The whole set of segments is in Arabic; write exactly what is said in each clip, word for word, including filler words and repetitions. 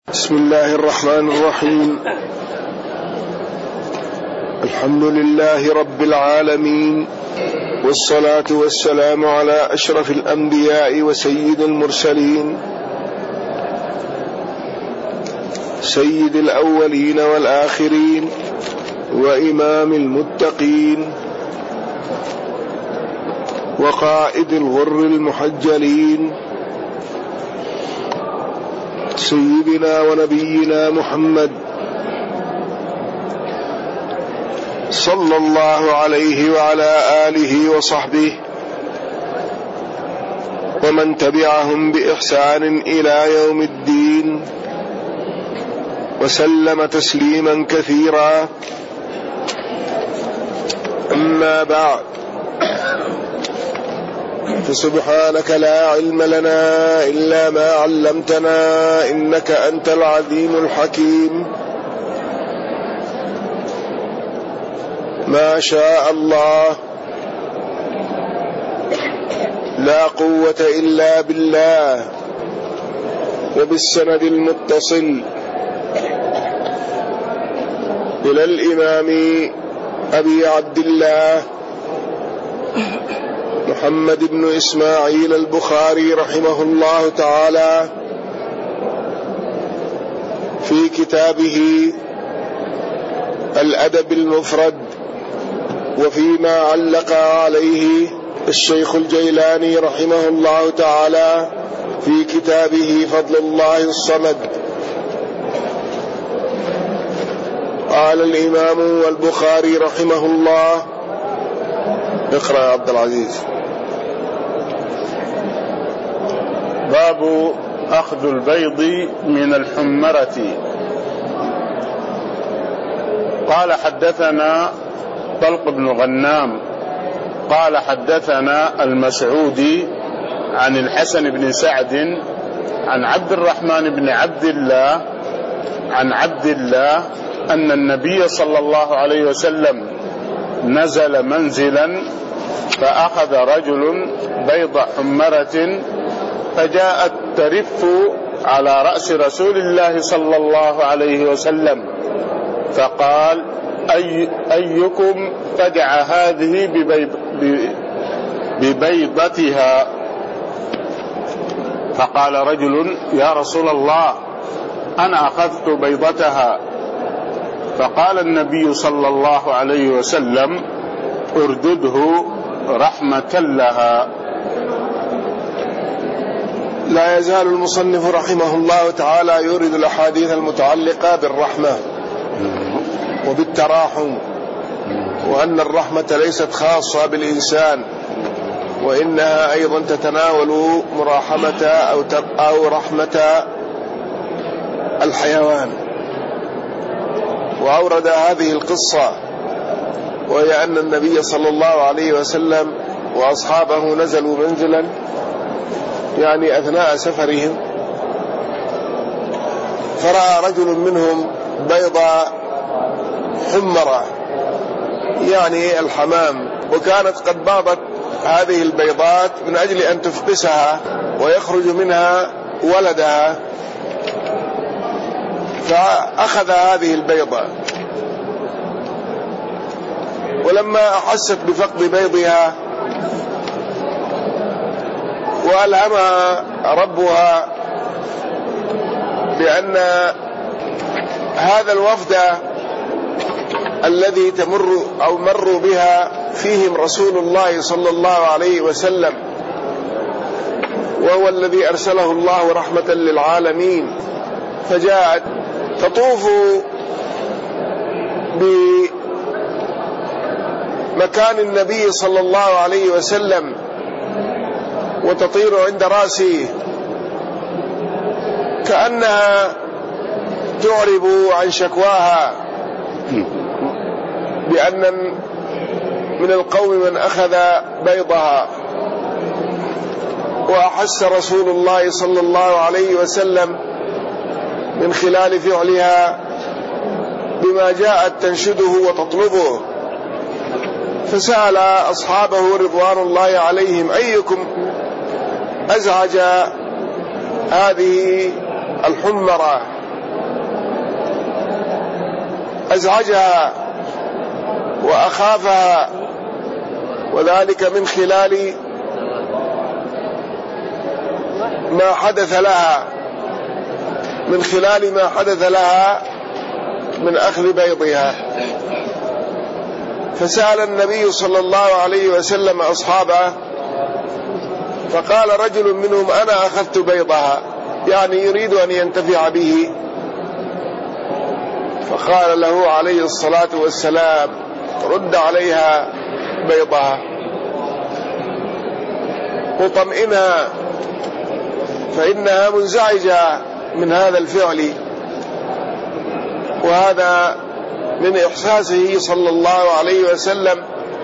بسم الله الرحمن الرحيم. الحمد لله رب العالمين، والصلاة والسلام على أشرف الأنبياء وسيد المرسلين، سيد الأولين والآخرين وإمام المتقين وقائد الغر المحجلين، سيدنا ونبينا محمد صلى الله عليه وعلى آله وصحبه ومن تبعهم بإحسان إلى يوم الدين، وسلم تسليما كثيرا. أما بعد، فسبحانك لا علم لنا إلا ما علمتنا إنك أنت العليم الحكيم. ما شاء الله، لا قوة إلا بالله. وبالسند المتصل إلى الإمام أبي عبد الله محمد بن إسماعيل البخاري رحمه الله تعالى في كتابه الأدب المفرد، وفيما علق عليه الشيخ الجيلاني رحمه الله تعالى في كتابه فضل الله الصمد. قال الإمام البخاري رحمه الله: اقرأ يا عبد العزيز. باب أخذ البيض من الحمرة. قال: حدثنا طلق بن غنام قال: حدثنا المسعودي عن الحسن بن سعد عن عبد الرحمن بن عبد الله عن عبد الله أن النبي صلى الله عليه وسلم نزل منزلا فأخذ رجل بيض حمرة فجاءت ترف على رأس رسول الله صلى الله عليه وسلم، فقال: أي أيكم فجع هذه ببيض ببيضتها؟ فقال رجل: يا رسول الله، أنا أخذت بيضتها. فقال النبي صلى الله عليه وسلم: اردده رحمة لها. لا يزال المصنف رحمه الله تعالى يورد الأحاديث المتعلقة بالرحمة وبالتراحم، وأن الرحمة ليست خاصة بالإنسان، وإنها أيضا تتناول مراحمة أو أو رحمة الحيوان. وأورد هذه القصة، وهي أن النبي صلى الله عليه وسلم وأصحابه نزلوا منزلا، يعني أثناء سفرهم، فرأى رجل منهم بيض حمرة، يعني الحمام، وكانت قد باضت هذه البيضات من أجل أن تفقسها ويخرج منها ولدها، فأخذ هذه البيضة، ولما أحست بفقد بيضها وألهمها ربها بأن هذا الوفد الذي تمر أو مروا بها فيهم رسول الله صلى الله عليه وسلم، وهو الذي أرسله الله رحمة للعالمين، فجاءت تطوف بمكان النبي صلى الله عليه وسلم وتطير عند رأسه كأنها تعرب عن شكواها بأن من القوم من أخذ بيضها. وأحس رسول الله صلى الله عليه وسلم من خلال فعلها بما جاءت تنشده وتطلبه، فسأل أصحابه رضوان الله عليهم: أيكم أزعج هذه الحمرة أزعجها وأخافها، وذلك من خلال ما حدث لها من خلال ما حدث لها من أخذ بيضها. فسأل النبي صلى الله عليه وسلم أصحابه، فقال رجل منهم: أنا أخذت بيضها، يعني يريد أن ينتفع به. فقال له عليه الصلاة والسلام: رد عليها بيضها وطمئنها، فإنها منزعجة من هذا الفعل، وهذا من إحساسه صلى الله عليه وسلم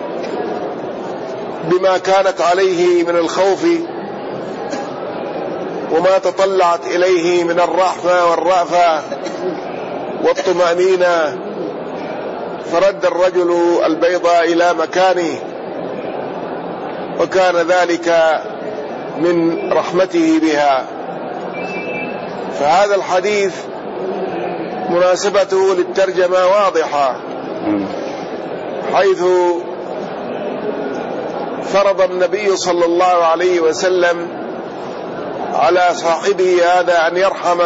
بما كانت عليه من الخوف وما تطلعت إليه من الرحمة والرأفة والطمأنينة، فرد الرجل البيض إلى مكانه، وكان ذلك من رحمته بها. فهذا الحديث مناسبته للترجمة واضحة، حيث فرض النبي صلى الله عليه وسلم على صاحبه هذا أن يرحم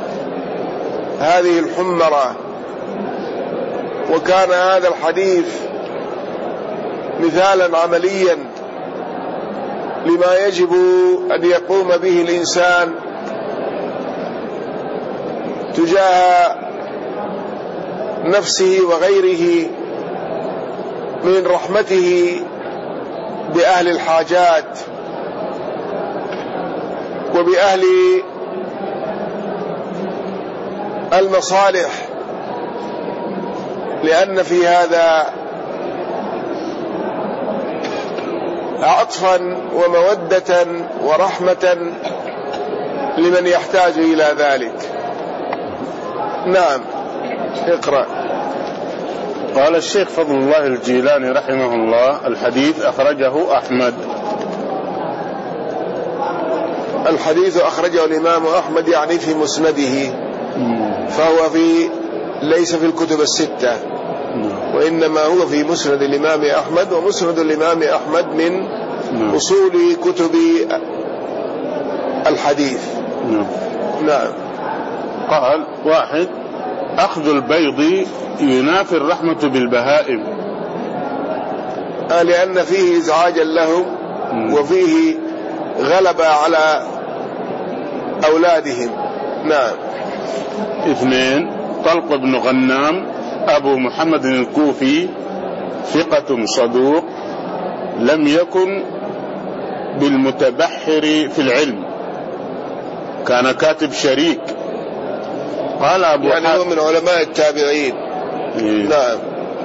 هذه الحمرة، وكان هذا الحديث مثالا عمليا لما يجب أن يقوم به الإنسان تجاه نفسه وغيره من رحمته بأهل الحاجات وبأهل المصالح، لأن في هذا عطفا ومودة ورحمة لمن يحتاج إلى ذلك. نعم، اقرأ. قال الشيخ فضل الله الجيلاني رحمه الله: الحديث أخرجه أحمد. الحديث أخرجه الإمام أحمد يعني في مسنده، فهو في ليس في الكتب الستة، وإنما هو في مسند الإمام أحمد، ومسند الإمام أحمد من أصول كتب الحديث. نعم. قال: واحد: أخذ البيض ينافي الرحمة بالبهائم، لأن فيه إزعاجا لهم وفيه غلبة على أولادهم. نعم. اثنين: طلق بن غنام أبو محمد الكوفي ثقة صدوق، لم يكن بالمتبحر في العلم، كان كاتب شريك. قال أبو يعني هو من علماء التابعين. إيه. نعم.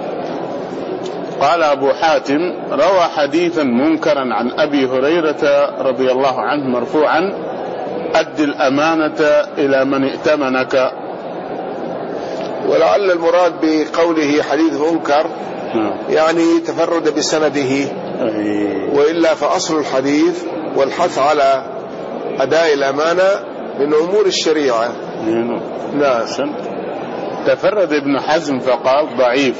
قال أبو حاتم: روى حديثا منكرا عن أبي هريرة رضي الله عنه مرفوعا: أد الأمانة إلى من ائتمنك. ولعل المراد بقوله حديث منكر يعني تفرد بسنده، وإلا فأصل الحديث والحث على أداء الأمانة من أمور الشريعة. نعم. تفرد ابن حزم فقال ضعيف،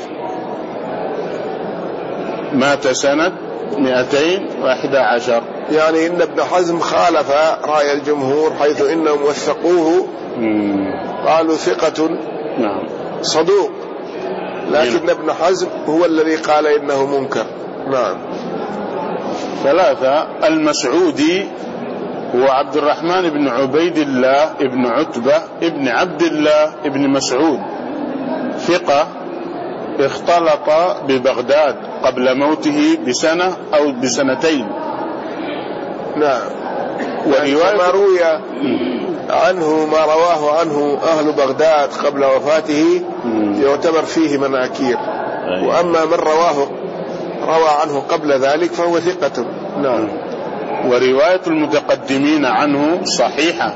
مات سنة مئتين وإحدى عشر. يعني إن ابن حزم خالف رأي الجمهور، حيث إنهم وثقوه قالوا ثقة نعم صدوق، لكن ابن حزم هو الذي قال إنه منكر. نعم. ثلاثة: المسعودي هو عبد الرحمن بن عبيد الله ابن عتبة ابن عبد الله ابن مسعود، ثقة، اختلط ببغداد قبل موته بسنة أو بسنتين. نعم. ورواية ما روي عنه ما رواه عنه أهل بغداد قبل وفاته يعتبر فيه مناكير، وأما من رواه روى عنه قبل ذلك فهو ثقة. نعم. ورواية المتقدمين عنه صحيحة،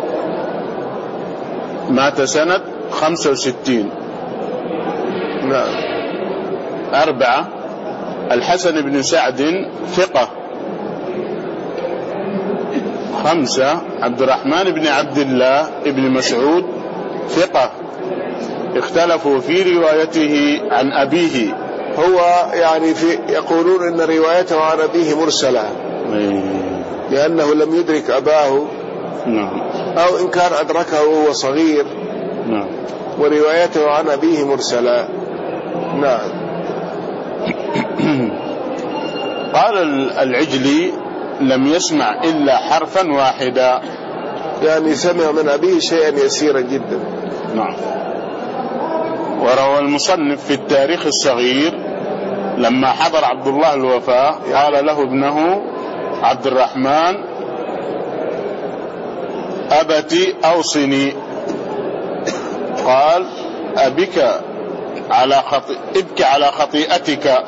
مات سنة خمسة وستين. نعم. أربعة: الحسن بن سعد ثقة. خمسة: عبد الرحمن بن عبد الله بن مسعود ثقة. اختلفوا في روايته عن أبيه. هو يعني في يقولون إن روايته عن أبيه مرسلة لأنه لم يدرك أباه، نعم، أو إن كان أدركه وهو صغير، نعم، وروايته عن أبيه مرسلة. نعم. قال العجلي لم يسمع إلا حرفا واحدا، يعني سمع من أبيه شيئا يسيرا جدا. نعم. وروى المصنف في التاريخ الصغير لما حضر عبد الله الوفاة قال له ابنه عبد الرحمن: أبتي أوصني. قال: أبك على خطي... ابكي على خطيئتك.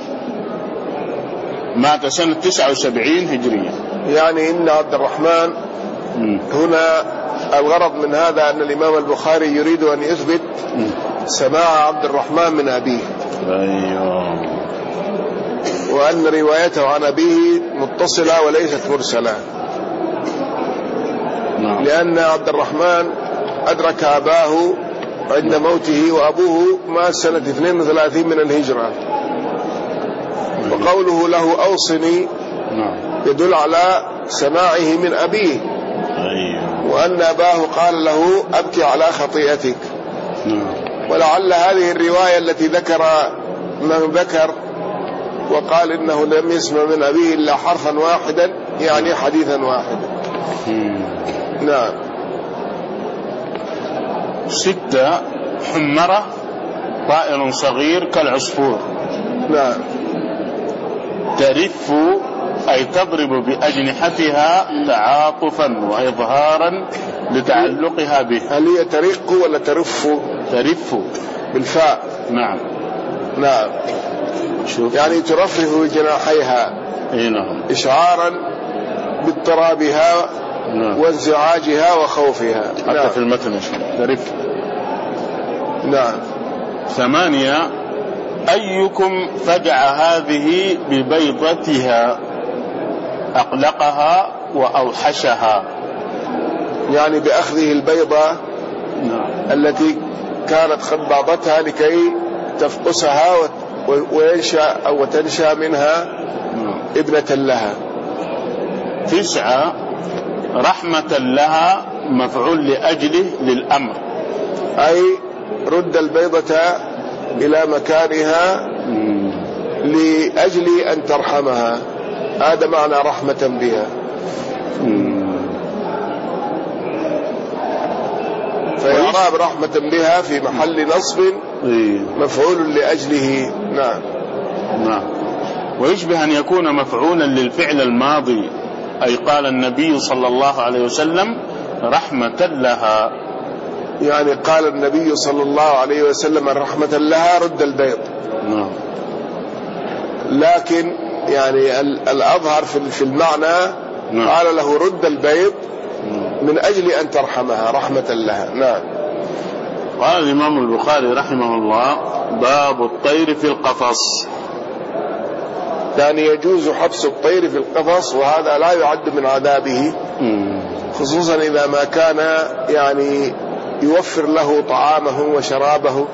مات سنة تسعة وسبعين هجرية. يعني إن عبد الرحمن م. هنا الغرض من هذا أن الإمام البخاري يريد أن يثبت م. سماع عبد الرحمن من أبيه. أيوه. وأن روايته عن أبيه متصلة وليست مرسلة. نعم. لأن عبد الرحمن أدرك أباه عند موته، وأبوه مات سنة اثنين وثلاثين من الهجرة. وقوله له أوصني يدل على سماعه من أبيه، وأن أباه قال له: أبكي على خطيئتك. ولعل هذه الرواية التي ذكر من ذكر وقال إنه لم يسمع من أبيه إلا حرفا واحدا، يعني حديثا واحدا. نعم. ستة: حمرة طائر صغير كالعصفور. نعم. ترف أي تضرب بأجنحتها تعاطفا وإظهارا لتعلقها به. هل هي ترق ولا ترف؟ ترف بالفاء. نعم. نعم. شوف. يعني ترفرف بجناحيها. اي نعم. إشعارا باضطرابها. نعم. وانزعاجها وخوفها. حتى نعم. في المتن ترف. نعم. ثمانية: أيكم فجع هذه ببيضتها أقلقها وأوحشها. يعني بأخذه البيضة. نعم. التي كانت قد باضتها لكي تفقسها وينشأ أو تنشأ منها. نعم. ابنة لها. تسعة: رحمة لها مفعول لأجله للأمر، أي رد البيضة إلى مكانها لأجل أن ترحمها. هذا معنى رحمة بها. فيعرب رحمة بها في محل نصب مفعول لأجله. نعم. نعم. ويشبه أن يكون مفعولا للفعل الماضي، أي قال النبي صلى الله عليه وسلم: رحمة لها. يعني قال النبي صلى الله عليه وسلم: رحمة لها رد البيض. نعم. لكن يعني الأظهر في المعنى. نعم. قال له: رد البيض من أجل أن ترحمها رحمة لها. نعم. قال الإمام البخاري رحمه الله: باب الطير في القفص. يعني يجوز حبس الطير في القفص، وهذا لا يعد من عذابه، خصوصا إذا ما كان يعني يوفر له طعامه وشرابه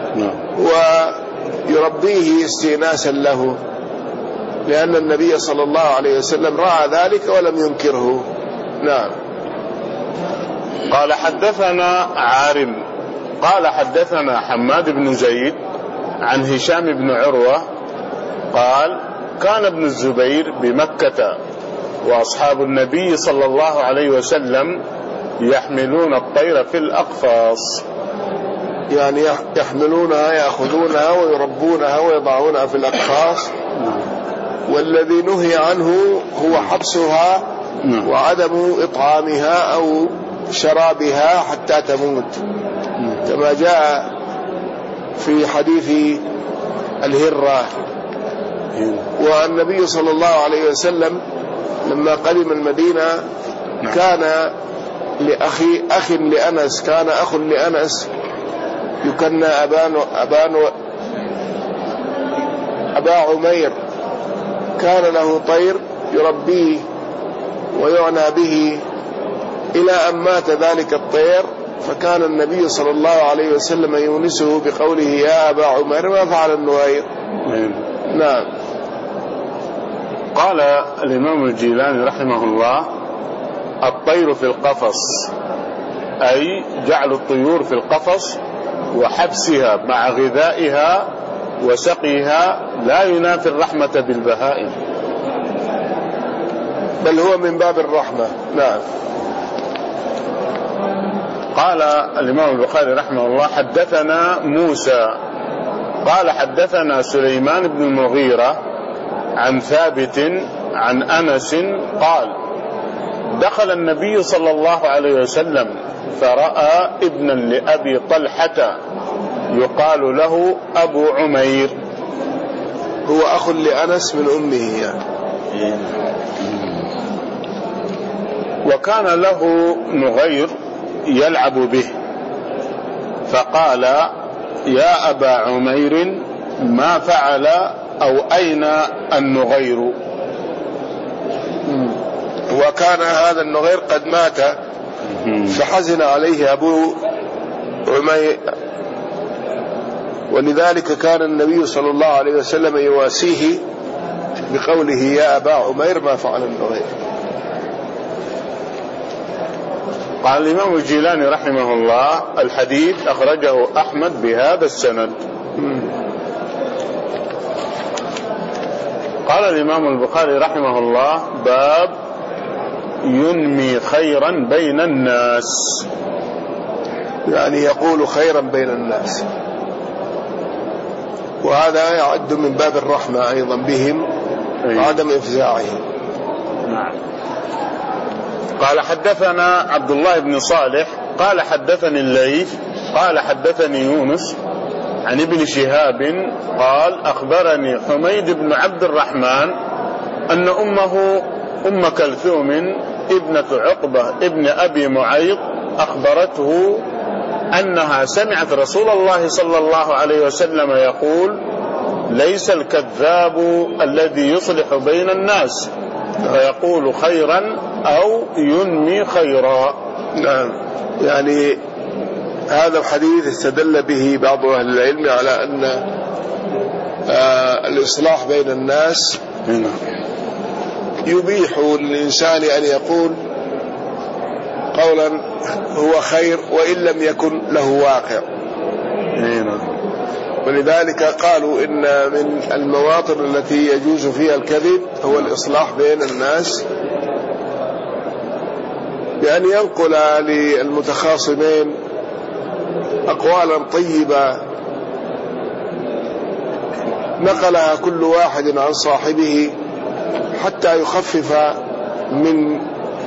ويربيه استئناسا له، لأن النبي صلى الله عليه وسلم رأى ذلك ولم ينكره. نعم. قال: حدثنا عارم قال حدثنا حماد بن زيد عن هشام بن عروة قال: كان ابن الزبير بمكة وأصحاب النبي صلى الله عليه وسلم يحملون الطير في الأقفاص. يعني يحملونها، يأخذونها ويربونها ويضعونها في الأقفاص. والذي نهي عنه هو حبسها وعدم إطعامها أو شرابها حتى تموت، كما جاء في حديث الهرة. والنبي صلى الله عليه وسلم لما قدم المدينة كان لأخي أخ لأنس كان أخ لأنس يكنى أبان أبان أبا عمير، كان له طير يربيه ويعنى به، إلى أن مات ذلك الطير فكان النبي صلى الله عليه وسلم يونسه بقوله يا أبا عمير ما فعل النغير. نعم. قال الإمام الجيلاني رحمه الله الطير في القفص، أي جعل الطيور في القفص وحبسها مع غذائها وسقيها لا ينافي الرحمة بالبهائم، بل هو من باب الرحمة. نعم. قال الإمام البخاري رحمه الله حدثنا موسى قال حدثنا سليمان بن المغيرة عن ثابت عن أنس قال دخل النبي صلى الله عليه وسلم فرأى ابنا لأبي طلحة يقال له أبو عمير، هو أخ لأنس من أمه يعني. وكان له نغير يلعب به، فقال يا أبا عمير ما فعل أو أين النغير؟ وكان هذا النغير قد مات فحزن عليه أبو عمير، ولذلك كان النبي صلى الله عليه وسلم يواسيه بقوله يا أبا عمير ما فعل النغير. قال الإمام الجيلاني رحمه الله الحديث أخرجه أحمد بهذا السند. قال الإمام البخاري رحمه الله باب ينمي خيرا بين الناس، يعني يقول خيرا بين الناس، وهذا يعد من باب الرحمة أيضا بهم وعدم إفزاعهم. نعم. قال حدثنا عبد الله بن صالح قال حدثني الليث قال حدثني يونس عن ابن شهاب قال أخبرني حميد بن عبد الرحمن أن أمه أم كلثوم ابنة عقبة ابن أبي معيط أخبرته أنها سمعت رسول الله صلى الله عليه وسلم يقول ليس الكذاب الذي يصلح بين الناس فيقول خيرا أو ينمي خيرا. نعم. يعني هذا الحديث استدل به بعض أهل العلم على أن آه الإصلاح بين الناس يبيح للإنسان أن يقول قولا هو خير وإن لم يكن له واقع. ولذلك قالوا إن من المواطن التي يجوز فيها الكذب هو الإصلاح بين الناس، بأن ينقل للمتخاصمين أقوالا طيبة نقلها كل واحد عن صاحبه حتى يخفف من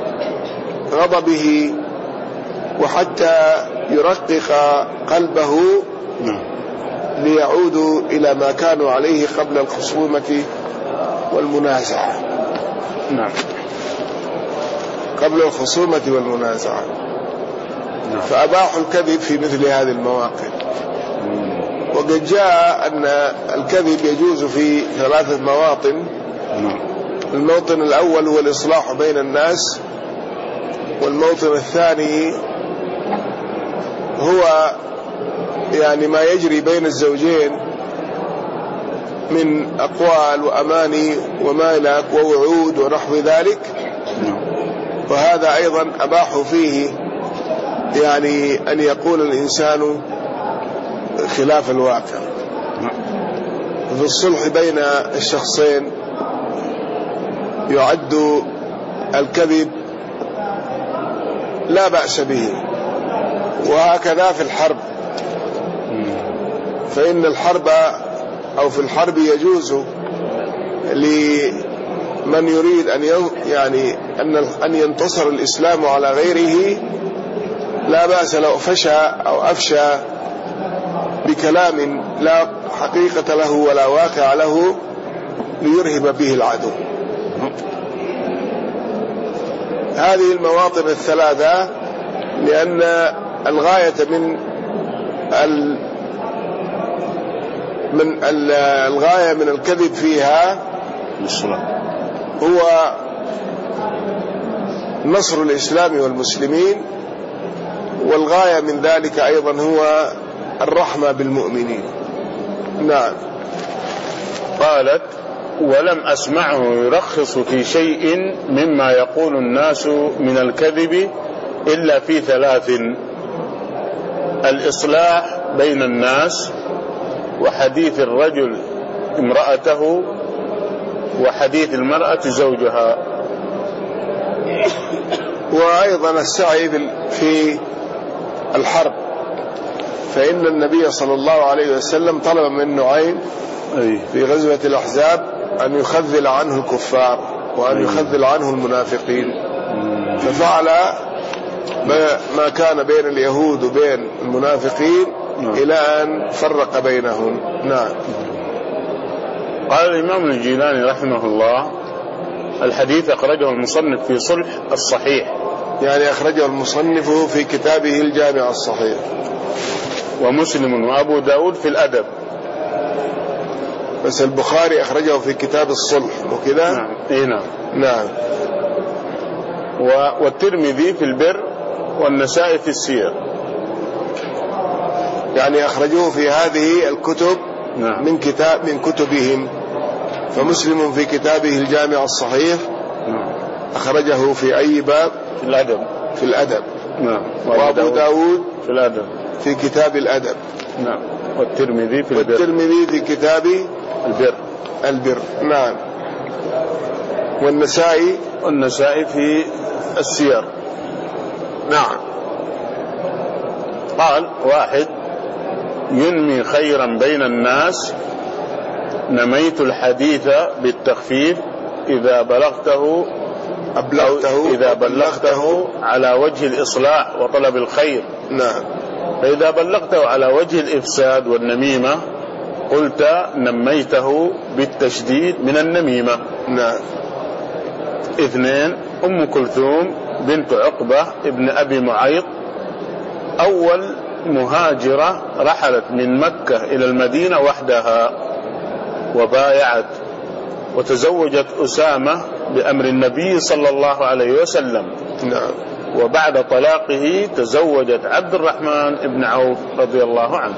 غضبه وحتى يرقق قلبه ليعودوا إلى ما كانوا عليه قبل الخصومة والمنازعة. نعم. قبل الخصومة والمنازعة. نعم. فأباحوا الكذب في مثل هذه المواقف. وقد جاء أن الكذب يجوز في ثلاثة مواطن. نعم. الموطن الأول هو الإصلاح بين الناس، والموطن الثاني هو يعني ما يجري بين الزوجين من أقوال وأماني وما إلى ووعود ونحو ذلك، وهذا أيضا أباحوا فيه يعني أن يقول الإنسان خلاف الواقع. في الصلح بين الشخصين يعد الكذب لا بأس به، وهكذا في الحرب، فإن الحرب أو في الحرب يجوز لمن يريد أن يعني أن ينتصر الإسلام على غيره، لا بأس لو فشى أو أفشى بكلام لا حقيقة له ولا واقع له ليرهب به العدو. هذه المواطن الثلاثة لأن الغاية من ال من الغاية من الكذب فيها هو نصر الإسلام والمسلمين والغاية من ذلك أيضا هو الرحمة بالمؤمنين. نعم. قالت: ولم أسمعه يرخص في شيء مما يقول الناس من الكذب إلا في ثلاث: الإصلاح بين الناس، وحديث الرجل امرأته، وحديث المرأة زوجها. وأيضا السعي في الحرب، فإن النبي صلى الله عليه وسلم طلب من نعيم في غزوة الأحزاب أن يخذل عنه الكفار وأن يخذل عنه المنافقين، ففعل ما كان بين اليهود وبين المنافقين إلى أن فرق بينهم. نعم. قال الإمام الجيلاني رحمه الله: الحديث أخرجه المصنف في صلح الصحيح، يعني أخرجه المصنف في كتابه الجامع الصحيح، ومسلم وأبو داود في الأدب، بس البخاري أخرجه في كتاب الصلح وكذا. نعم. إيه نعم. نعم. والترمذي في البر، والنسائي في السير، يعني أخرجوه في هذه الكتب. نعم. من كتاب من كتبهم. فمسلم في كتابه الجامع الصحيح. نعم. أخرجه في أي باب؟ في الأدب. في الأدب. نعم. وأبو داود في الأدب، في كتاب الأدب. نعم. والترمذي في البر. والترمذي في كتاب البر. البر. نعم. والنسائي والنسائي في السير. نعم. قال: واحد ينمي خيرا بين الناس، نميت الحديث بالتخفيف إذا بلغته أبلغته إذا بلغته على وجه الإصلاح وطلب الخير. نعم. فإذا بلغته على وجه الإفساد والنميمة قلت نميته بالتشديد من النميمة. نعم. اثنين أم كلثوم بنت عقبة ابن أبي معيط أول مهاجرة رحلت من مكة إلى المدينة وحدها وبايعت وتزوجت أسامة بأمر النبي صلى الله عليه وسلم. نعم. وبعد طلاقه تزوجت عبد الرحمن بن عوف رضي الله عنه.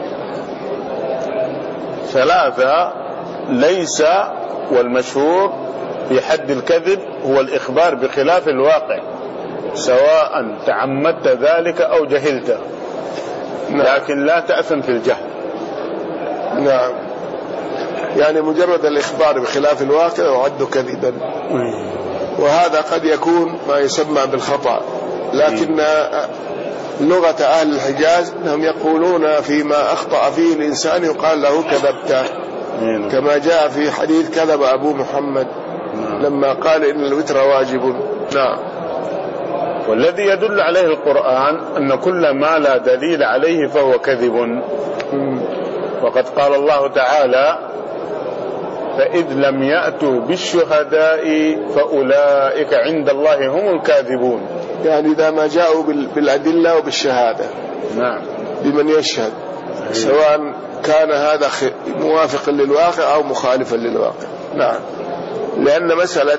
ثلاثة ليس والمشهور في حد الكذب هو الإخبار بخلاف الواقع سواء تعمدت ذلك أو جهلته. نعم. لكن لا تأثم في الجهل. نعم. يعني مجرد الإخبار بخلاف الواقع يعد كذبا، وهذا قد يكون ما يسمى بالخطأ، لكن لغة أهل الحجاز أنهم يقولون فيما أخطأ فيه الإنسان يقال له كذبت، كما جاء في حديث كذب أبو محمد لما قال إن الوتر واجب. نعم. والذي يدل عليه القرآن أن كل ما لا دليل عليه فهو كذب. وقد قال الله تعالى: فإذ لم يأتوا بالشهداء فأولئك عند الله هم الكاذبون. يعني إذا ما جاءوا بالأدلة وبالشهادة. نعم. بمن يشهد، سواء كان هذا موافقا للواقع أو مخالفا للواقع. نعم. لأن مسألة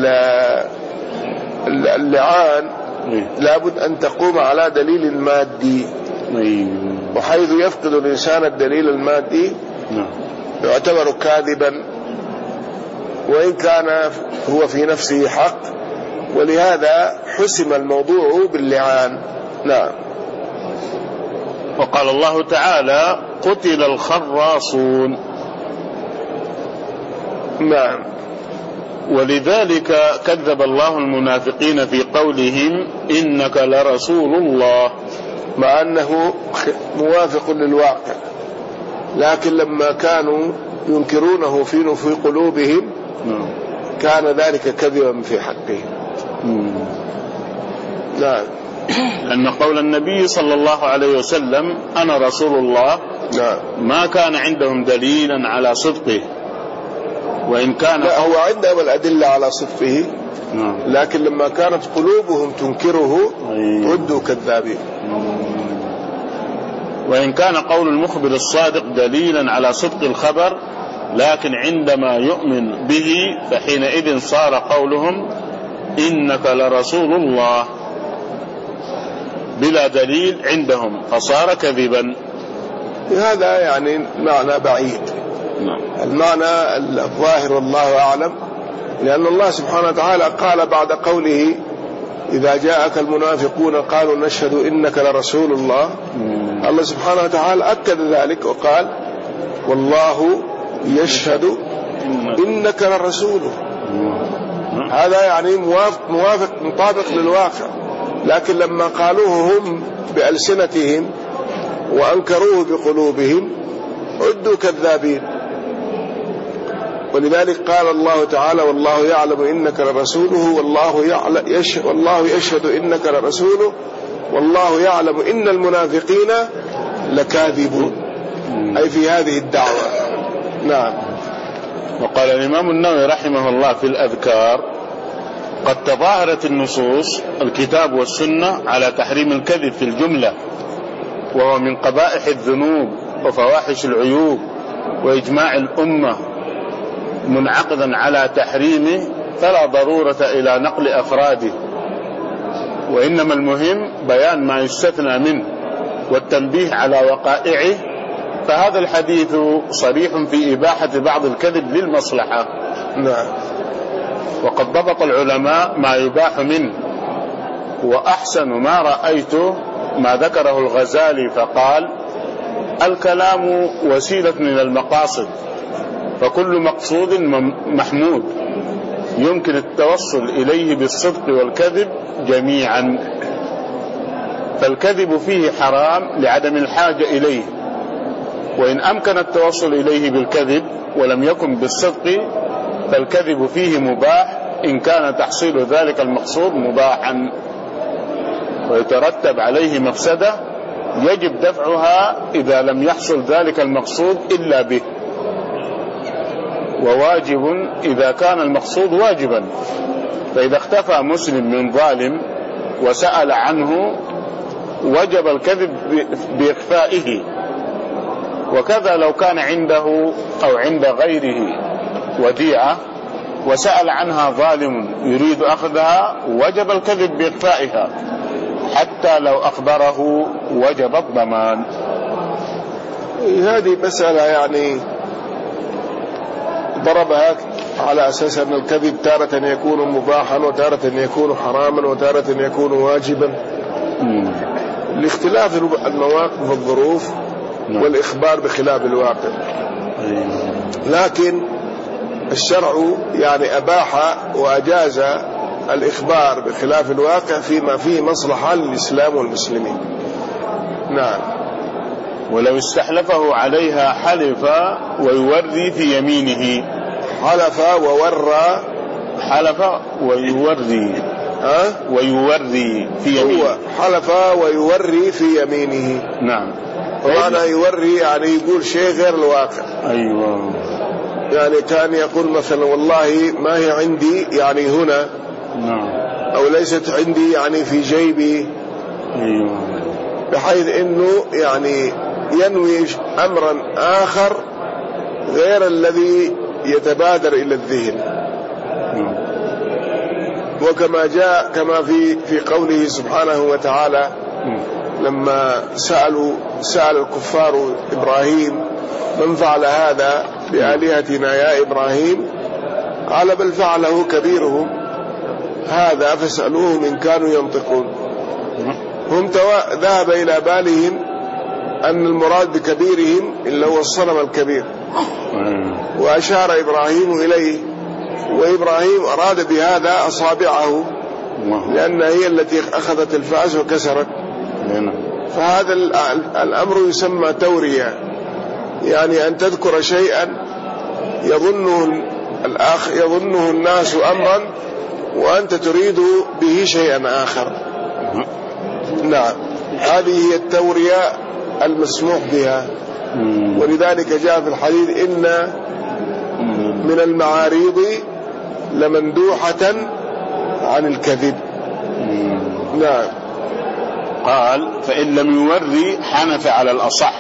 اللعان لابد أن تقوم على دليل مادي، وحيث يفقد الإنسان الدليل المادي يعتبر كاذبا وإن كان هو في نفسه حق، ولهذا حسم الموضوع باللعان. نعم. وقال الله تعالى: قتل الخراصون. نعم. ولذلك كذب الله المنافقين في قولهم إنك لرسول الله، مع أنه موافق للواقع، لكن لما كانوا ينكرونه في في قلوبهم كان ذلك كذبا في حقهم. نعم. لأن قول النبي صلى الله عليه وسلم أنا رسول الله نعم ما كان عندهم دليلا على صدقه، وإن كان لا هو عندهم الأدلة على صدقه، لكن لما كانت قلوبهم تنكره ردوا كذابين. وإن كان قول المخبر الصادق دليلا على صدق الخبر، لكن عندما يؤمن به فحينئذ صار قولهم إنك لرسول الله بلا دليل عندهم فصار كذبا. هذا يعني معنى بعيد. المعنى الظاهر والله أعلم، لأن الله سبحانه وتعالى قال بعد قوله إذا جاءك المنافقون قالوا نشهد إنك لرسول الله، الله سبحانه وتعالى أكد ذلك وقال والله يشهد إنك لرسوله. هذا يعني موافق, موافق مطابق للواقع، لكن لما قالوه هم بألسنتهم وأنكروه بقلوبهم عدوا كذابين. ولذلك قال الله تعالى والله يعلم إنك لرسوله والله يعلم يشهد والله يشهد إنك لرسوله والله يعلم إن المنافقين لكاذبون، أي في هذه الدعوة. نعم. وقال الإمام النووي رحمه الله في الأذكار قد تظاهرت النصوص الكتاب والسنة على تحريم الكذب في الجملة، وهو من قبائح الذنوب وفواحش العيوب، وإجماع الأمة منعقدا على تحريمه، فلا ضرورة إلى نقل أفراده، وإنما المهم بيان ما يستثنى منه والتنبيه على وقائعه. فهذا الحديث صريح في إباحة بعض الكذب للمصلحة. نعم. وقد ضبط العلماء ما يباح منه، وأحسن ما رأيته ما ذكره الغزالي فقال الكلام وسيلة من المقاصد، فكل مقصود محمود يمكن التوصل إليه بالصدق والكذب جميعا، فالكذب فيه حرام لعدم الحاجة إليه، وإن أمكن التوصل إليه بالكذب ولم يكن بالصدق فالكذب فيه مباح إن كان تحصيل ذلك المقصود مباحا، ويترتب عليه مفسدة يجب دفعها إذا لم يحصل ذلك المقصود إلا به، وواجب إذا كان المقصود واجبا، فإذا اختفى مسلم من ظالم وسأل عنه وجب الكذب بإخفائه، وكذا لو كان عنده أو عند غيره وديعة وسأل عنها ظالم يريد أخذها وجب الكذب بإخفائها، حتى لو أخبره وجب الضمان. هذه مسألة يعني ضربها على أساس أن الكذب تارة يكون مباحا وتارة يكون حراما وتارة يكون واجبا لاختلاف المواقف والظروف والإخبار بخلاف الواقع. لكن الشرع يعني أباح وأجاز الإخبار بخلاف الواقع فيما فيه مصلحة للإسلام والمسلمين. نعم. ولو استحلفه عليها حلف ويوري في يمينه. حلف وورى. حلف ويوري. ها؟ ويوري في يمينه. هو حلف ويوري في يمينه. نعم. وأنا يوري يعني يقول شيء غير الواقع. أيوة. يعني كان يقول مثلا والله ما هي عندي يعني هنا. نعم. أو ليست عندي يعني في جيبي. أيوة. بحيث إنه يعني ينوي أمرا آخر غير الذي يتبادر إلى الذهن. نعم. وكما جاء كما في في قوله سبحانه وتعالى لما سألوا سأل الكفار إبراهيم من فعل هذا بآلهتنا يا إبراهيم قال بل فعله كبيرهم هذا فاسألوهم إن كانوا ينطقون. هم ذهب إلى بالهم أن المراد بكبيرهم إلا هو الصنم الكبير، وأشار إبراهيم إليه، وإبراهيم أراد بهذا أصابعه لأن هي التي أخذت الفأس وكسرت. فهذا الأمر يسمى تورية، يعني أن تذكر شيئا يظنه الآخ يظنه الناس أمرا وأنت تريد به شيئا آخر. نعم. هذه هي التورية المسموح بها. ولذلك جاء في الحديث إن من المعاريض لمندوحة عن الكذب. نعم. قال فإن لم يوري حنث على الأصح.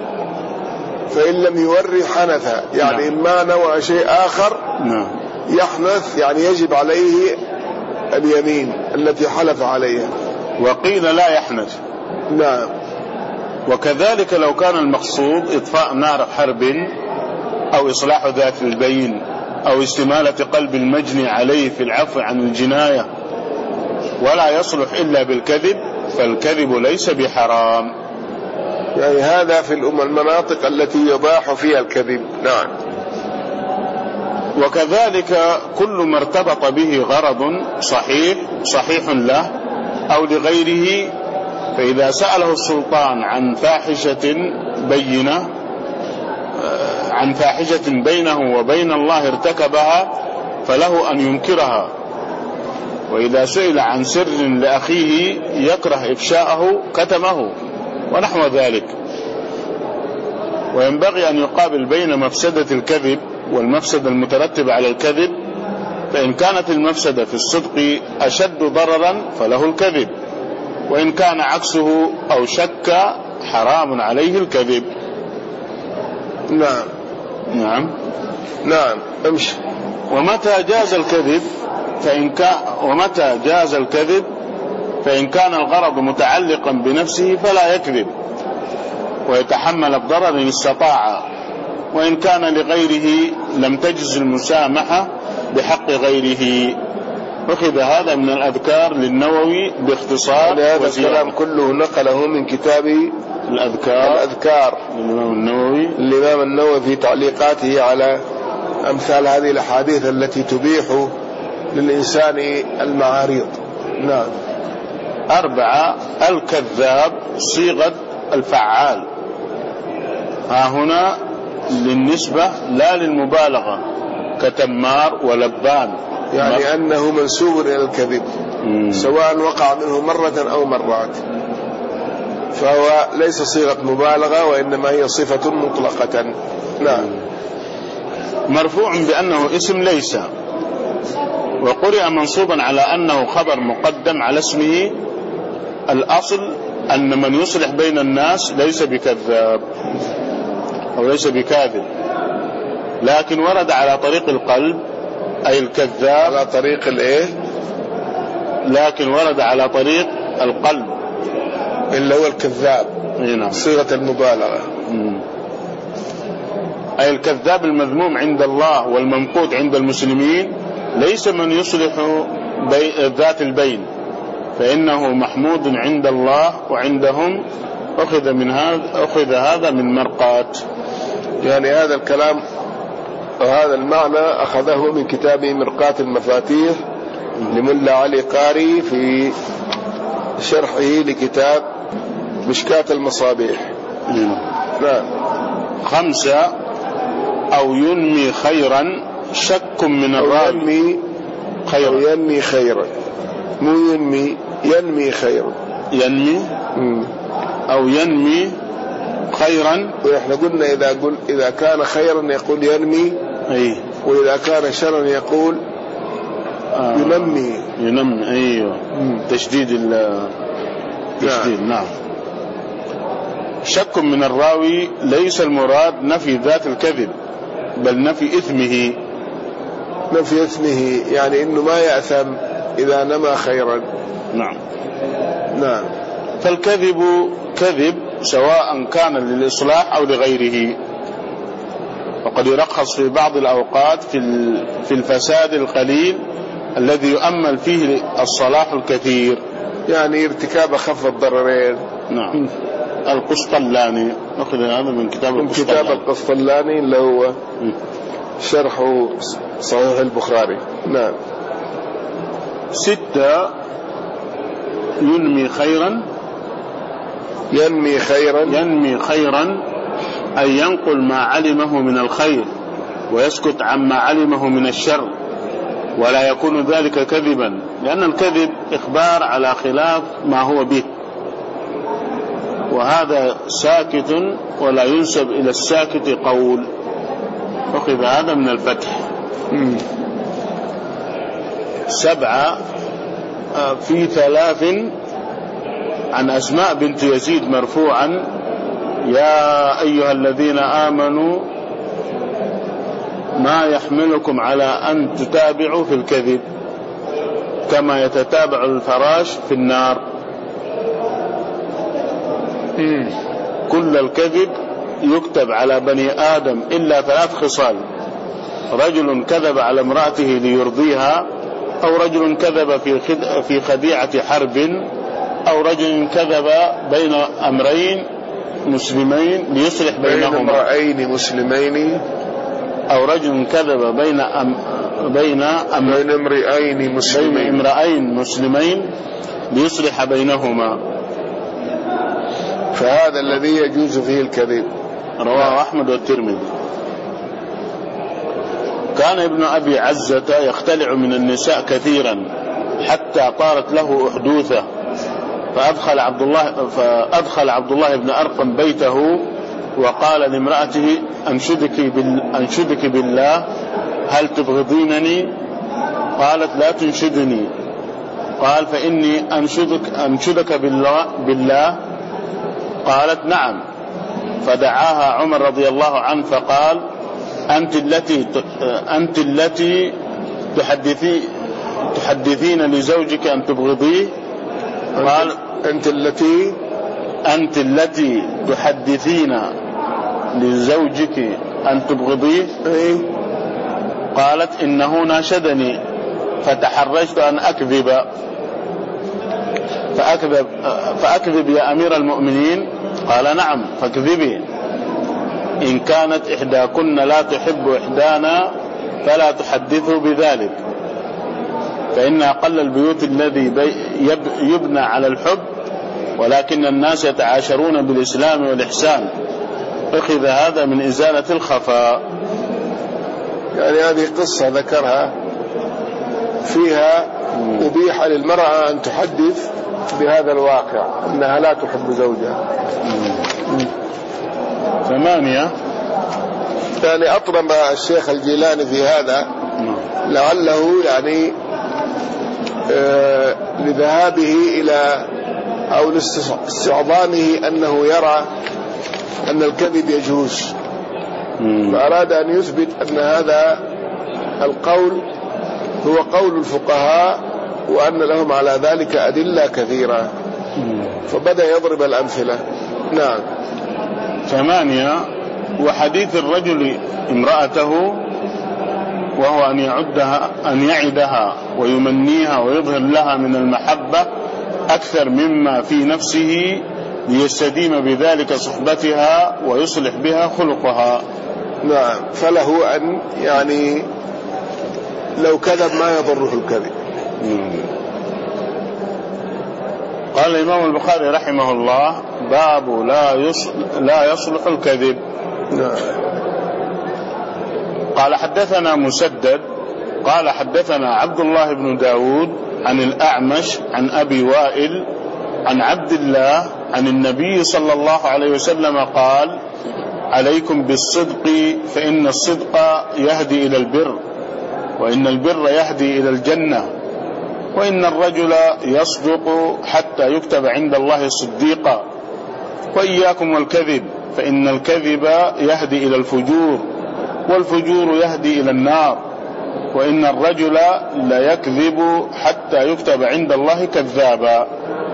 فإن لم يوري حنث يعني نعم. ما نوى شيء آخر نعم. يحنث يعني يجب عليه اليمين التي حلف عليها. وقيل لا يحنث نعم. وكذلك لو كان المقصود إطفاء نار حرب أو إصلاح ذات البين أو استمالة قلب المجني عليه في العفو عن الجناية ولا يصلح إلا بالكذب، فالكذب ليس بحرام. يعني هذا في المناطق التي يباح فيها الكذب. نعم. وكذلك كل ما ارتبط به غرض صحيح صحيح له أو لغيره، فإذا سأله السلطان عن فاحشة بينة عن فاحشة بينه وبين الله ارتكبها فله أن ينكرها، وإذا سئل عن سر لأخيه يكره إفشاءه كتمه ونحو ذلك. وينبغي أن يقابل بين مفسدة الكذب والمفسدة المترتبة على الكذب، فإن كانت المفسدة في الصدق أشد ضررا فله الكذب، وإن كان عكسه أو شك حرام عليه الكذب. نعم. نعم. نعم. امشي. ومتى جاز الكذب فإن كان ومتى جاز الكذب فإن كان الغرض متعلقا بنفسه فلا يكذب ويتحمل الضرر إن استطاع، وإن كان لغيره لم تجز المسامحة بحق غيره. أخذ هذا من الأذكار للنووي باختصار. هذا الكلام كله نقله من كتاب الأذكار, الأذكار للإمام النووي الإمام النووي في تعليقاته على أمثال هذه الأحاديث التي تبيح للإنسان المعاريض. نعم. أربعة، الكذاب صيغة الفعال، ها هنا للنسبة لا للمبالغة كتمار ولبان، يعني أنه منسوب إلى الكذب مم. سواء وقع منه مرة أو مرات، فهو ليس صيغة مبالغة وإنما هي صفة مطلقة. نعم. مرفوع بأنه اسم ليس، وقرئ منصوبا على أنه خبر مقدم على اسمه. الأصل أن من يصلح بين الناس ليس بكذاب أو ليس بكاذب، لكن ورد على طريق القلب أي الكذاب على طريق الإيه؟ لكن ورد على طريق القلب اللي هو الكذاب هنا صيغة المبالغة. مم. أي الكذاب المذموم عند الله والممقوت عند المسلمين ليس من يصلح بي... ذات البين، فإنه محمود عند الله وعندهم. أخذ من هذا أخذ هذا من مرقات، يعني هذا الكلام وهذا المعنى أخذه من كتاب مرقات المفاتيح لملا علي قاري في شرحه لكتاب مشكاة المصابيح. نعم. خمسة، أو ينمي خيرا شك من الراوي. ينمي خيرا ينمي خيرا مو ينمي ينمي خيرا ينمي مم. أو ينمي خيرا. ونحن قلنا إذا قل إذا كان خيرا يقول ينمي أي، وإذا كان شرا يقول آه. ينمي ينمي. أيوه. مم. تشديد ال تشديد. نعم. نعم. شك من الراوي ليس المراد نفي ذات الكذب بل نفي إثمه. نفي إثمه يعني إنه ما يأثم إذا نما خيرا. نعم. نعم. فالكذب كذب سواء كان للإصلاح أو لغيره، وقد يرخص في بعض الأوقات في في الفساد القليل الذي يؤمل فيه الصلاح الكثير، يعني ارتكاب أخف الضررين. نعم. القسطلاني أخذ هذا من كتاب من القسطلاني. كتاب القسطلاني اللي هو شرح صحيح البخاري. نعم. ستة، ينمي خيرا. ينمي خيرا ينمي خيرا أي ينقل ما علمه من الخير ويسكت عما علمه من الشر، ولا يكون ذلك كذبا، لأن الكذب إخبار على خلاف ما هو به، وهذا ساكت ولا ينسب إلى الساكت قول. أخذ هذا من الفتح. مم. سبعة، في ثلاث عن أسماء بنت يزيد مرفوعا: يا أيها الذين آمنوا ما يحملكم على أن تتابعوا في الكذب كما يتتابع الفراش في النار. كل الكذب يكتب على بني آدم إلا ثلاث خصال: رجل كذب على امرأته ليرضيها، أو رجل كذب في خديعة حرب، أو رجل كذب بين أمرين مسلمين ليصلح بينهما. بين امرأين مسلمين، أو رجل كذب بين أم بين أم بين امرئين مسلمين بين امرأين مسلمين ليصلح بينهما. فهذا الذي يجوز فيه الكذب. رواه أحمد والترمذي. كان ابن أبي عزة يختلع من النساء كثيرا حتى طارت له أحدوثة، فأدخل عبد الله فأدخل عبد الله بن أرقم بيته وقال لامرأته: أنشدك, بال أنشدك بالله هل تبغضينني؟ قالت: لا تنشدني. قال: فإني أنشدك, أنشدك بالله, بالله قالت: نعم. فدعاها عمر رضي الله عنه فقال: أنت التي أنت التي تحدثي تحدثين لزوجك أن تبغضيه. قال: أنت التي أنت التي تحدثين لزوجك أن تبغضيه. قالت: إنه ناشدني فتحرجت أن أكذب فأكذب, فأكذب يا أمير المؤمنين؟ قال: نعم، فاكذبي. إن كانت إحداكن لا تحب إحدانا فلا تحدثوا بذلك، فإن أقل البيوت الذي يبنى على الحب، ولكن الناس يتعاشرون بالإسلام والإحسان. أخذ هذا من إزالة الخفاء. يعني هذه قصة ذكرها فيها أبيح للمرأة أن تحدث بهذا الواقع أنها لا تحب زوجها. ثمانية. يعني أطرم الشيخ الجيلاني في هذا لعله يعني آه لذهابه إلى أو لاستعظامه أنه يرى أن الكذب يجوز، فأراد أن يثبت أن هذا القول هو قول الفقهاء وأن لهم على ذلك أدلة كثيرة، فبدأ يضرب الأمثلة. نعم. ثمانية. وحديث الرجل امرأته وهو أن يعدها أن يعدها ويمنيها ويظهر لها من المحبة أكثر مما في نفسه ليستديم بذلك صحبتها ويصلح بها خلقها. نعم. فله أن يعني لو كذب ما يضره الكذب. قال الإمام البخاري رحمه الله: باب لا يصلح, لا يصلح الكذب. نعم. قال: حدثنا مسدد قال حدثنا عبد الله بن داود عن الأعمش عن أبي وائل عن عبد الله عن النبي صلى الله عليه وسلم قال: عليكم بالصدق فإن الصدق يهدي إلى البر، وإن البر يهدي إلى الجنة، وإن الرجل يصدق حتى يكتب عند الله صديقا، وإياكم والكذب فإن الكذب يهدي إلى الفجور، والفجور يهدي إلى النار، وإن الرجل لا يكذب حتى يكتب عند الله كذابا.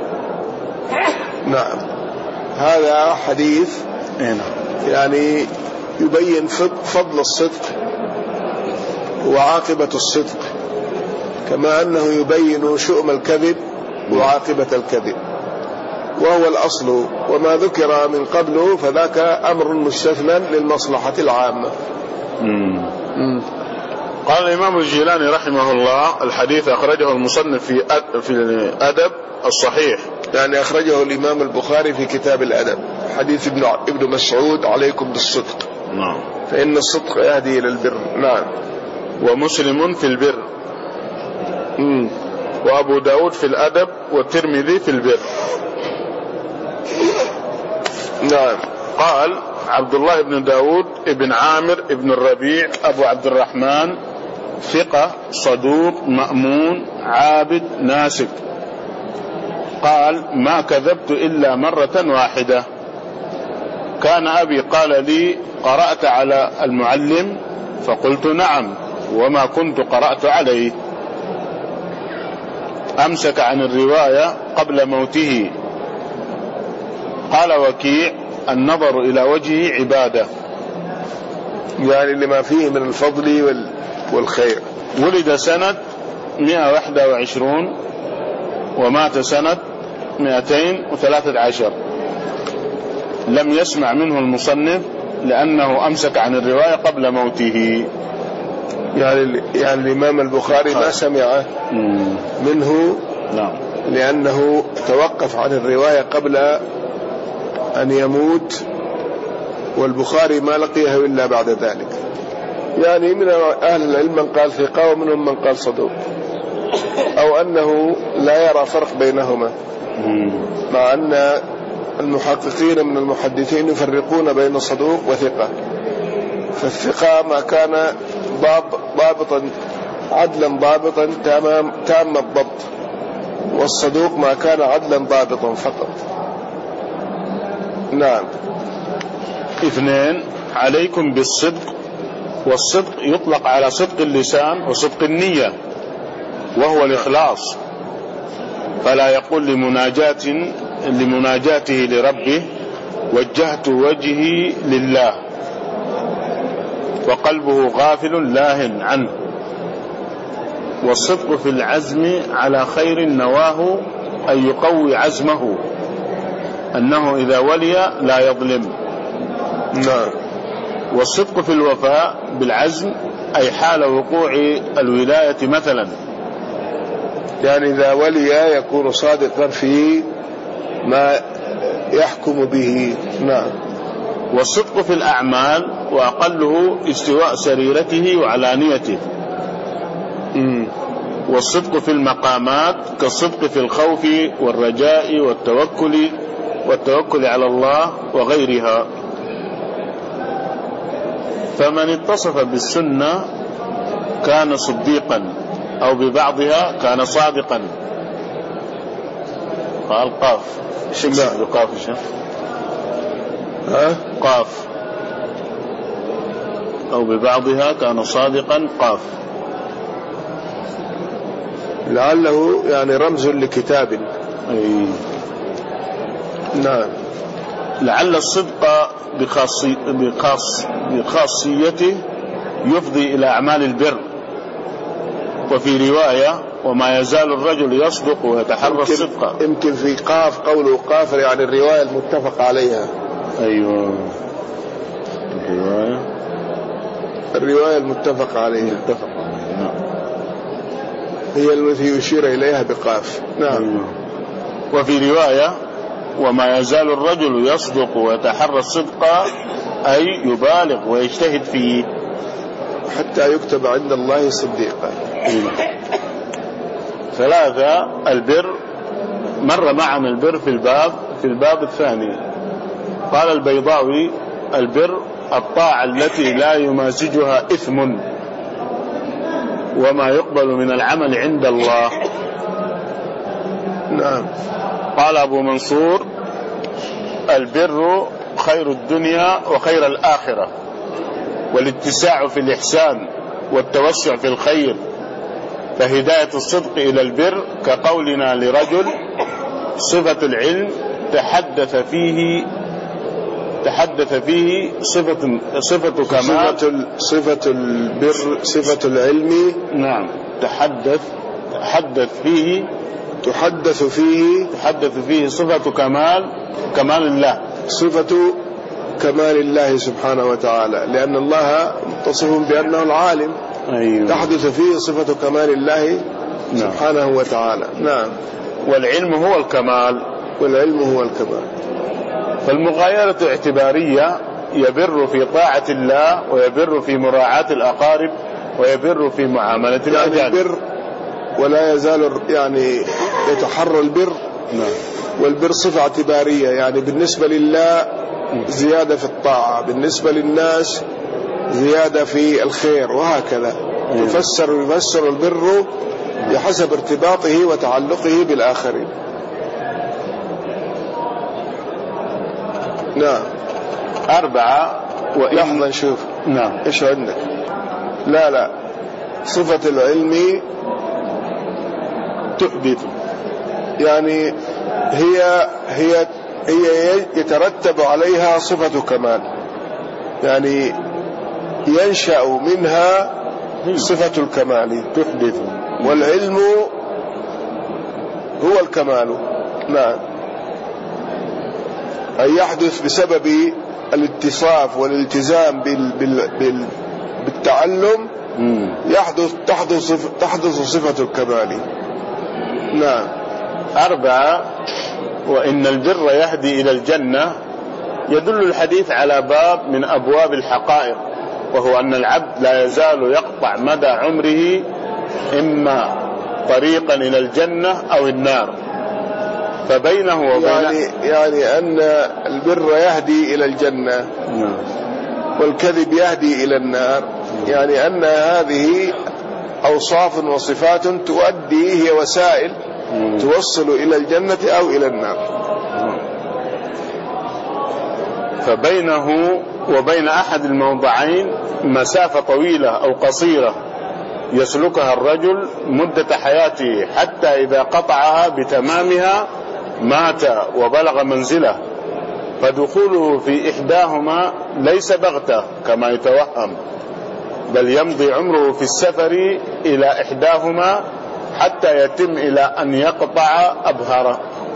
نعم. هذا حديث يعني يبين فضل الصدق وعاقبة الصدق، كما أنه يبين شؤم الكذب وعاقبة الكذب، وهو الأصل، وما ذكر من قبله فذاك أمر مستثنى للمصلحة العامة. مم. مم. قال الإمام الجيلاني رحمه الله: الحديث أخرجه المصنف في في الأدب الصحيح، يعني أخرجه الإمام البخاري في كتاب الأدب، حديث ابن ابن مسعود: عليكم بالصدق. نعم. فإن الصدق يهدي إلى البر. نعم. ومسلم في البر. مم. وأبو داود في الأدب، والترمذي في البر. نعم. قال عبد الله بن داود ابن عامر ابن الربيع أبو عبد الرحمن، ثقة صدوق مأمون عابد ناسك. قال: ما كذبت إلا مرة واحدة. كان أبي قال لي: قرأت على المعلم؟ فقلت: نعم، وما كنت قرأت عليه. أمسك عن الرواية قبل موته، قال وكيع النظر إلى وجهه عبادة، يعني لما فيه من الفضل والخير. ولد سنة مئة وواحد وعشرين ومات سنة مئتين وثلاثة عشر. لم يسمع منه المصنف لأنه أمسك عن الرواية قبل موته. يعني يعني الإمام البخاري ما سمع منه نعم لأنه توقف عن الرواية قبل أن يموت، والبخاري ما لقيه إلا بعد ذلك. يعني من أهل العلم من قال ثقة ومنهم من قال صدوق، أو أنه لا يرى فرق بينهما، مع أن المحققين من المحدثين يفرقون بين صدوق وثقة. فالثقة ما كان ضابطا عدلا ضابطا تمام تام الضبط، والصدوق ما كان عدلا ضابطا فقط. نعم. اثنين، عليكم بالصدق. والصدق يطلق على صدق اللسان وصدق النية، وهو الإخلاص. فلا يقول لمناجاة لمناجاته لربه وجهت وجهي لله وقلبه غافل لاهٍ عنه. والصدق في العزم على خير نواه أن يقوي عزمه أنه إذا ولي لا يظلم. نعم. والصدق في الوفاء بالعزم أي حال وقوع الولاية مثلا، يعني إذا ولي يكون صادقا في ما يحكم به. نعم. والصدق في الأعمال وأقله استواء سريرته وعلانيته. م. والصدق في المقامات كالصدق في الخوف والرجاء والتوكل والتوكل على الله وغيرها. فمن اتصف بالسنة كان صديقا أو ببعضها كان صادقا. قال قاف شكسب قاف شا ها قاف أو ببعضها كان صادقا قاف، لعله يعني رمز لكتاب. أي. نعم. لعل الصدق بخاصي بخاص بخاصيته يفضي إلى أعمال البر. وفي رواية وما يزال الرجل يصدق ويتحرى الصدق. يمكن في قاف قوله قاف يعني الرواية المتفق عليها. أيوة الرواية الرواية المتفق عليها متفق عليها. نعم. هي التي يشير إليها بقاف. نعم. أيوة. وفي رواية وما يزال الرجل يصدق ويتحرى الصدق أي يبالغ ويجتهد فيه حتى يكتب عند الله صديقا. ثلاثة، البر. مر معنا البر في الباب في الباب الثاني. قال البيضاوي البر الطاعة التي لا يمازجها إثم وما يقبل من العمل عند الله. نعم. قال أبو منصور البر خير الدنيا وخير الآخرة، والاتساع في الإحسان والتوسع في الخير. فهداية الصدق إلى البر كقولنا لرجل صفة العلم تحدث فيه تحدث فيه صفة صفة كمال. صفة صفة البر صفة العلم. نعم. تحدث تحدث فيه تحدث فيه تحدث فيه صفة كمال كمال الله، صفة كمال الله سبحانه وتعالى، لأن الله متصف بأنه العالم. أيوة. تحدث فيه صفة كمال الله سبحانه نعم. وتعالى. نعم. والعلم هو الكمال. والعلم هو الكمال. فالمغايرة اعتبارية، يبر في طاعة الله ويبر في مراعاة الأقارب ويبر في معاملة الأجانب. يعني البر ولا يزال يعني يتحرى البر. نعم. والبر صفة اعتبارية، يعني بالنسبة لله زيادة في الطاعة، بالنسبة للناس زيادة في الخير، وهكذا يفسر يفسر البر بحسب ارتباطه وتعلقه بالآخرين. نعم. أربعة. لحظة نشوف. نعم. إيش عندك؟ لا لا صفة العلم تحدث، يعني هي هي هي يترتب عليها صفة كمال، يعني ينشأ منها صفة الكمال تحدث، والعلم هو الكمال. نعم، أن يحدث بسبب الاتصاف والالتزام بال بال بال بالتعلم يحدث تحدث تحدث صفة الكمال. نعم. أربعة، وإن البر يهدي إلى الجنة، يدل الحديث على باب من أبواب الحقائق، وهو أن العبد لا يزال يقطع مدى عمره إما طريقا إلى الجنة أو النار، فبينه وبين يعني, يعني أن البر يهدي إلى الجنة والكذب يهدي إلى النار، يعني أن هذه أوصاف وصفات تؤدي، هي وسائل توصل إلى الجنة أو إلى النار. فبينه وبين أحد الموضعين مسافة طويلة أو قصيرة يسلكها الرجل مدة حياته، حتى إذا قطعها بتمامها مات وبلغ منزله، فدخوله في إحداهما ليس بغتة كما يتوهم، بل يمضي عمره في السفر إلى إحداهما حتى يتم إلى أن يقطع أبهره.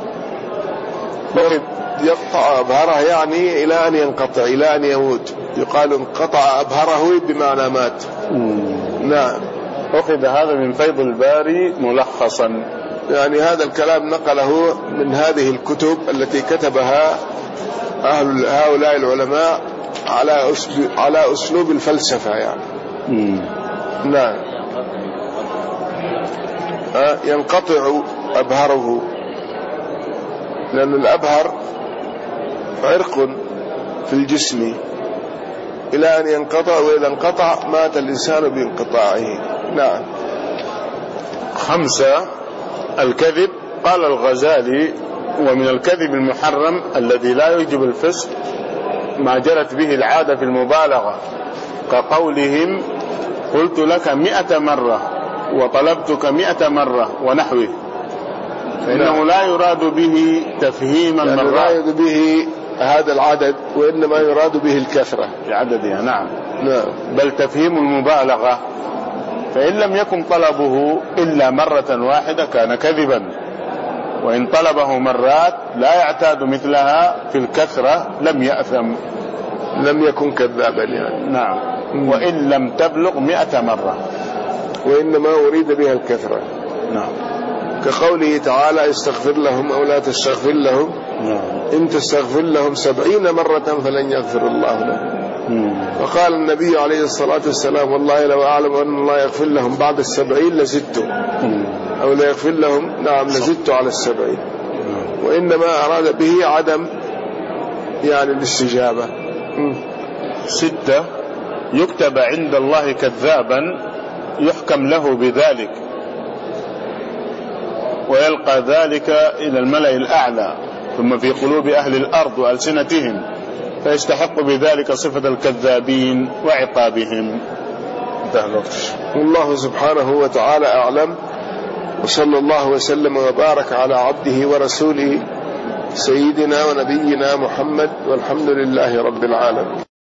يقطع أبهره يعني إلى أن ينقطع، إلى أن يموت، يقال انقطع أبهره بمعنى مات. نعم. أخذ هذا من فيض الباري ملخصا، يعني هذا الكلام نقله من هذه الكتب التي كتبها أهل هؤلاء العلماء على أسلوب, على أسلوب الفلسفة يعني. مم. نعم. ينقطع أبهره، لأن الأبهر عرق في الجسم إلى أن ينقطع، وإذا انقطع مات الإنسان بانقطاعه. نعم. خمسة، الكذب. قال الغزالي: ومن الكذب المحرم الذي لا يوجب الفسق ما جرت به العادة في المبالغة، كقولهم: قلت لك مئة مرة وطلبتك مئة مرة ونحوه، فإنه لا يراد به تفهيم يعني المرات، لا يراد به هذا العدد، وإنما يراد به الكثرة بعددها. نعم. نعم. بل تفهيم المبالغة، فإن لم يكن طلبه إلا مرة واحدة كان كذبا، وإن طلبه مرات لا يعتاد مثلها في الكثرة لم يأثم، لم يكن كذابا يعني. نعم. م. وإن لم تبلغ مئة مرة، وإنما أريد بها الكثرة. نعم. كقوله تعالى: استغفر لهم أو لا تستغفر لهم، نعم. إن تستغفر لهم سبعين مرة فلن يغفر الله لهم. وقال النبي عليه الصلاة والسلام: والله لو أعلم أن الله يغفر لهم بعد السبعين لزدت، أو لا يغفر لهم نعم لزدت على السبعين. وإنما أراد به عدم يعني الاستجابة. ستة، يكتب عند الله كذابا يحكم له بذلك، ويلقى ذلك إلى الملأ الأعلى، ثم في قلوب أهل الأرض وألسنتهم، فيستحق بذلك صفة الكذابين وعقابهم. والله سبحانه وتعالى أعلم، وصلى الله وسلم وبارك على عبده ورسوله سيدنا ونبينا محمد، والحمد لله رب العالمين.